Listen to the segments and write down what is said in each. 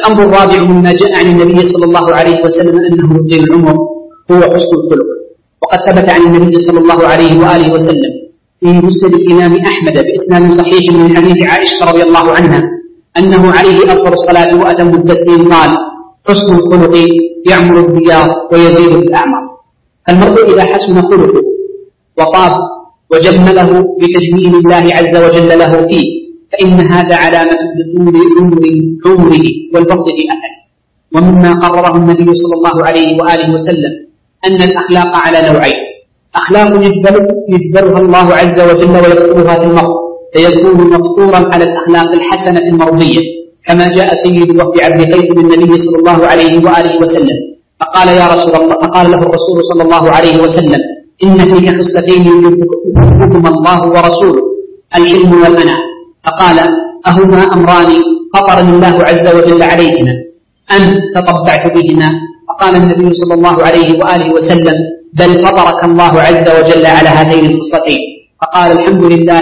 الأمر الرابع مما جاء عن النبي صلى الله عليه وسلم أنه يطيل العمر هو حسن الخلق. وقد ثبت عن النبي صلى الله عليه وآله وسلم في مسند الإمام أحمد بإسناد صحيح من حديث عائشة رضي الله عنها أنه عليه أفضل الصلاة وأتم التسليم قال: حسن الخلق يعمر الديار ويزيد في الأعمار. المرء إذا حسن خلقه وطاب وجمله بتجميل الله عز وجل له فيه فإن هذا علامة لطول عمره والبسط في أثره. ومما قرره النبي صلى الله عليه وآله وسلم أن الأخلاق على نوعين: أخلاق يجبرها الله عز وجل ويكتبها في المرء فيكون مفطورا على الأخلاق الحسنة المرضية، كما جاء سيد وفد عبد قيس من النبي صلى الله عليه وآله وسلم فقال له الرسول صلى الله عليه وسلم: إن فيك خصلتين يحبهما الله ورسوله، العلم والأناة. فقال: أهما أمران فطرني الله عز وجل عليهما أن تطبعت بهما؟ فقال النبي صلى الله عليه وآله وسلم: بل فطرك الله عز وجل على هاتين الخصلتين. فقال: الحمد لله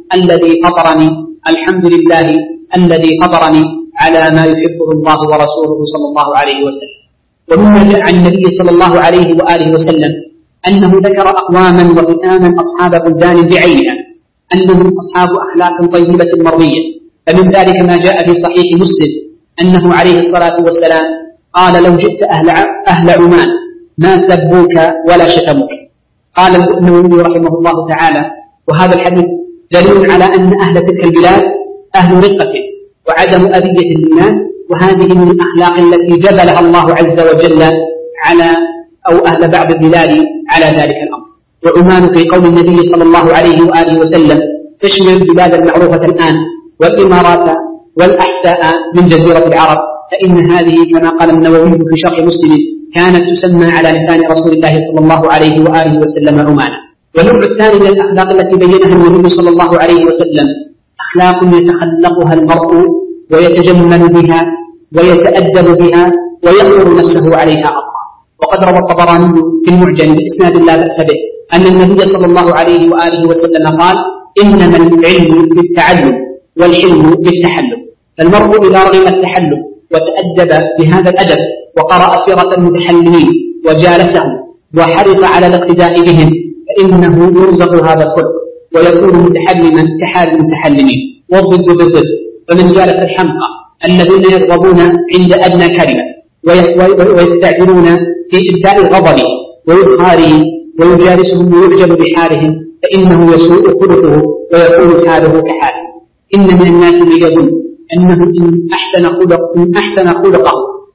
الذي فطرني على ما يحبه الله ورسوله صلى الله عليه وسلم. ومما جاء عن النبي صلى الله عليه وآله وسلم أنه ذكر أقواما وفئاما أصحاب بلدان بعينها أنهم أصحاب أخلاق طيبة مرضية. فمن ذلك ما جاء في صحيح مسلم أنه عليه الصلاة والسلام قال: لو جئت أهل عمان ما سبوك ولا شتموك. قال النووي رحمه الله تعالى: وهذا الحديث دليل على أن أهل تلك البلاد أهل رقة وعدم أذية للناس، وهذه من الأخلاق التي جبلها الله عز وجل على أو أهل بعض البلاد على ذلك الأمر. وعمان في قول النبي صلى الله عليه وآله وسلم تشمل البلاد المعروفة الآن والإمارات والأحساء من جزيرة العرب، فإن هذه كما قال النووي في شرح مسلم كانت تسمى على لسان رسول الله صلى الله عليه وآله وسلم عمانا. والنوع الثاني من الأخلاق التي بينها النبي صلى الله عليه وسلم أخلاق يتخلقها المرء ويتجمل بها ويتأدب بها ويغفر نفسه عليها الله. وقد روى الطبراني في المعجم بإسناد لا بأس به أن النبي صلى الله عليه وآله وسلم قال: إنما العلم بالتعلم والحلم بالتحلم. فالمرء إذا رغم التحلم وتأدب بهذا الأدب وقرأ سيرة المتحلمين وجالسهم وحرص على الاقتداء بهم فإنه يرزق هذا الخلق ويكون متحلما كحال المتحلمين. والضد بالضد، فمن جالس الحمقى الذين يغضبون عند أدنى كلمة ويستعجلون في إبداء الغضب وإظهاره ويجالسهم ويعجب بحالهم فإنه يسوء خلقه ويكون حاله كحاله. إن من الناس من يظن أنه إن أحسن خلقه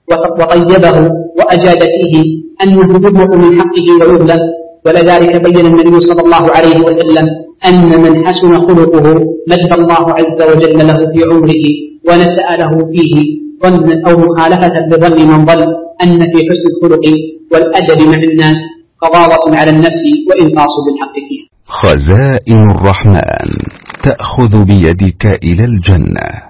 وطيبه وأجاد فيه أنه يضمط من حقه ويظلم. ولذلك بين النبي صلى الله عليه وسلم أن من حسن خلقه مد الله عز وجل له في عمره ونسأ له فيه ظنا أو مخالفة بظن من ظن أن في حسن الخلق والأدب مع الناس قضاوة على النفس وإنقاص بالحق فيها. خزائن الرحمن تأخذ بيدك إلى الجنة.